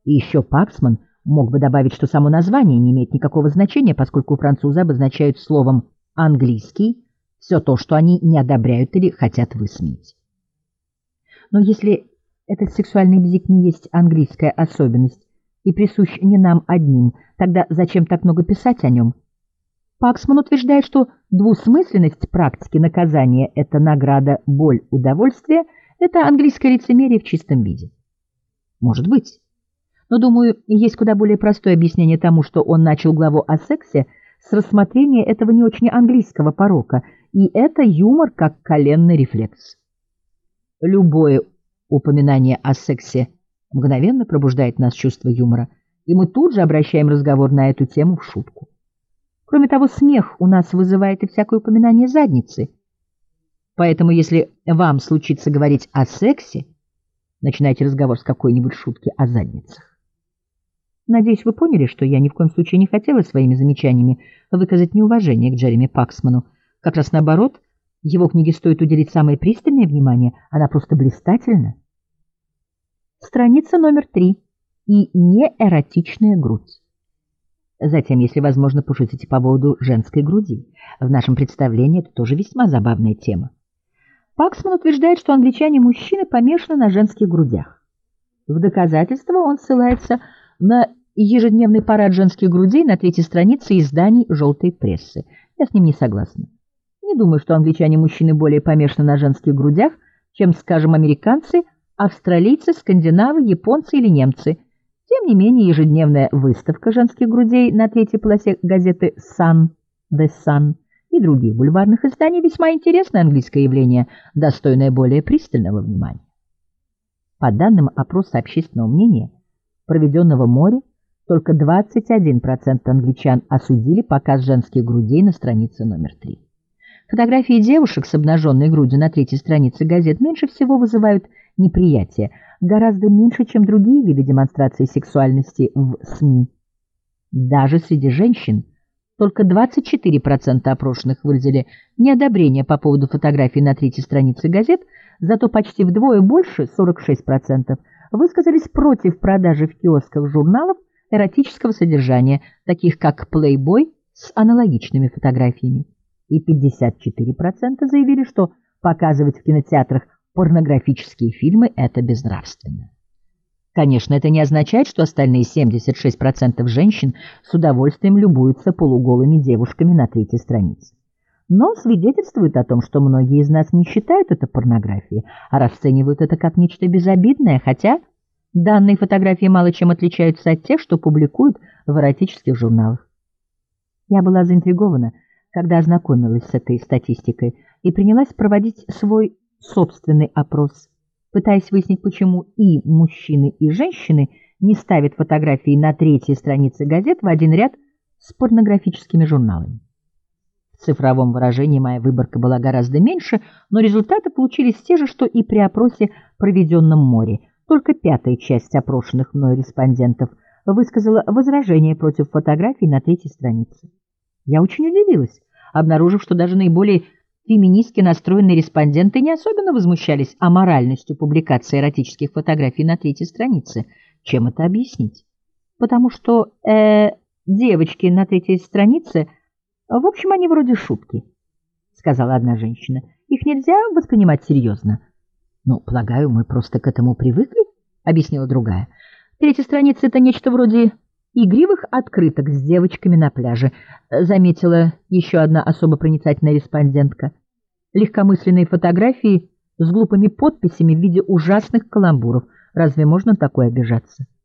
И еще Паксман мог бы добавить, что само название не имеет никакого значения, поскольку французы обозначают словом «английский» все то, что они не одобряют или хотят высмеять. Но если этот сексуальный бзик не есть английская особенность и присущ не нам одним, тогда зачем так много писать о нем? Паксман утверждает, что двусмысленность практики наказания — это награда, боль, удовольствие — это английское лицемерие в чистом виде. Может быть. Но, думаю, есть куда более простое объяснение тому, что он начал главу о сексе с рассмотрения этого не очень английского порока, и это юмор как коленный рефлекс. Любое упоминание о сексе мгновенно пробуждает в нас чувство юмора, и мы тут же обращаем разговор на эту тему в шутку. Кроме того, смех у нас вызывает и всякое упоминание задницы. Поэтому, если вам случится говорить о сексе, начинайте разговор с какой-нибудь шутки о задницах. Надеюсь, вы поняли, что я ни в коем случае не хотела своими замечаниями выказать неуважение к Джереми Паксману. Как раз наоборот, его книге стоит уделить самое пристальное внимание, она просто блистательна. Страница номер 3. И неэротичная грудь. Затем, если возможно, пошутите по поводу женской груди. В нашем представлении это тоже весьма забавная тема. Паксман утверждает, что англичане-мужчины помешаны на женских грудях. В доказательство он ссылается на ежедневный парад женских грудей на 3-й странице изданий «Желтой прессы». Я с ним не согласна. Не думаю, что англичане-мужчины более помешаны на женских грудях, чем, скажем, американцы, австралийцы, скандинавы, японцы или немцы. Тем не менее, ежедневная выставка женских грудей на 3-й полосе газеты Sun, The Sun и других бульварных изданий весьма интересное английское явление, достойное более пристального внимания. По данным опроса общественного мнения, проведенного в море, только 21% англичан осудили показ женских грудей на странице номер 3. Фотографии девушек с обнаженной грудью на 3-й странице газет меньше всего вызывают неприятие, гораздо меньше, чем другие виды демонстрации сексуальности в СМИ. Даже среди женщин только 24% опрошенных выразили неодобрение по поводу фотографий на 3-й странице газет, зато почти вдвое больше, 46%, высказались против продажи в киосках журналов эротического содержания, таких как Playboy с аналогичными фотографиями. И 54% заявили, что показывать в кинотеатрах порнографические фильмы – это безнравственно. Конечно, это не означает, что остальные 76% женщин с удовольствием любуются полуголыми девушками на 3-й странице. Но свидетельствует о том, что многие из нас не считают это порнографией, а расценивают это как нечто безобидное, хотя данные фотографии мало чем отличаются от тех, что публикуют в эротических журналах. Я была заинтригована, когда ознакомилась с этой статистикой и принялась проводить свой собственный опрос, пытаясь выяснить, почему и мужчины, и женщины не ставят фотографии на 3-й странице газет в один ряд с порнографическими журналами. В цифровом выражении моя выборка была гораздо меньше, но результаты получились те же, что и при опросе, проведенном в море. Только 5-я часть опрошенных мной респондентов высказала возражение против фотографий на 3-й странице. Я очень удивилась, обнаружив, что даже наиболее феминистски настроенные респонденты не особенно возмущались аморальностью публикации эротических фотографий на 3-й странице. Чем это объяснить? Потому что, девочки на 3-й странице, в общем, они вроде шутки, сказала одна женщина. Их нельзя воспринимать серьезно. Ну, полагаю, мы просто к этому привыкли, объяснила другая. 3-я страница — это нечто вроде игривых открыток с девочками на пляже, заметила еще одна особо проницательная респондентка. Легкомысленные фотографии с глупыми подписями в виде ужасных каламбуров. Разве можно на такое обижаться?